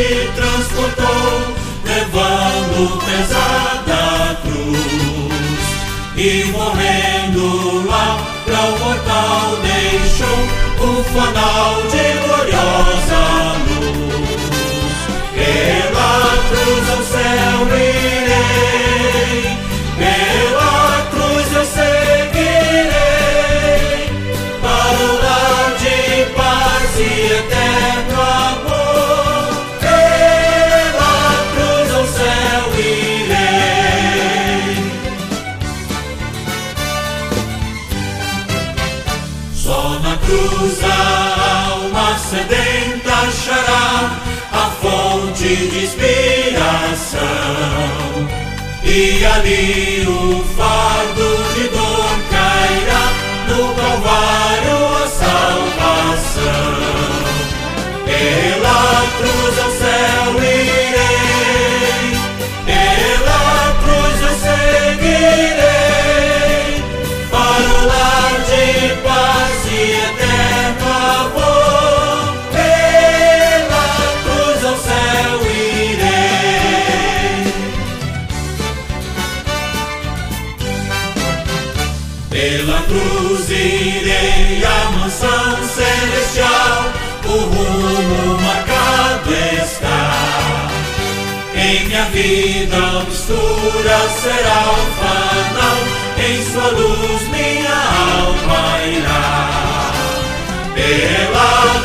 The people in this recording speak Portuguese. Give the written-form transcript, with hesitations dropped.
me transportou, levando pesada cruz, e morrendo lá pra o mortal deixou um fanal de gloriosa luz. Pela cruz ao céu irei, pela cruz eu seguirei, para o lar de paz e eterno amor. Pela cruz ao céu irei. Só na cruz a alma sedenta achará a fonte de inspiração, e ali o fardo de dor cairá, no Calvário a salvação. Pela cruz ao céu irei, pela cruz eu seguirei, para o lar de paz e eterno amor. Pela cruz ao céu irei. Pela cruz irei à mansão celestial, o rumo marcado está. Em minha vida obscura será o fanal, em sua luz minha alma irá. Pela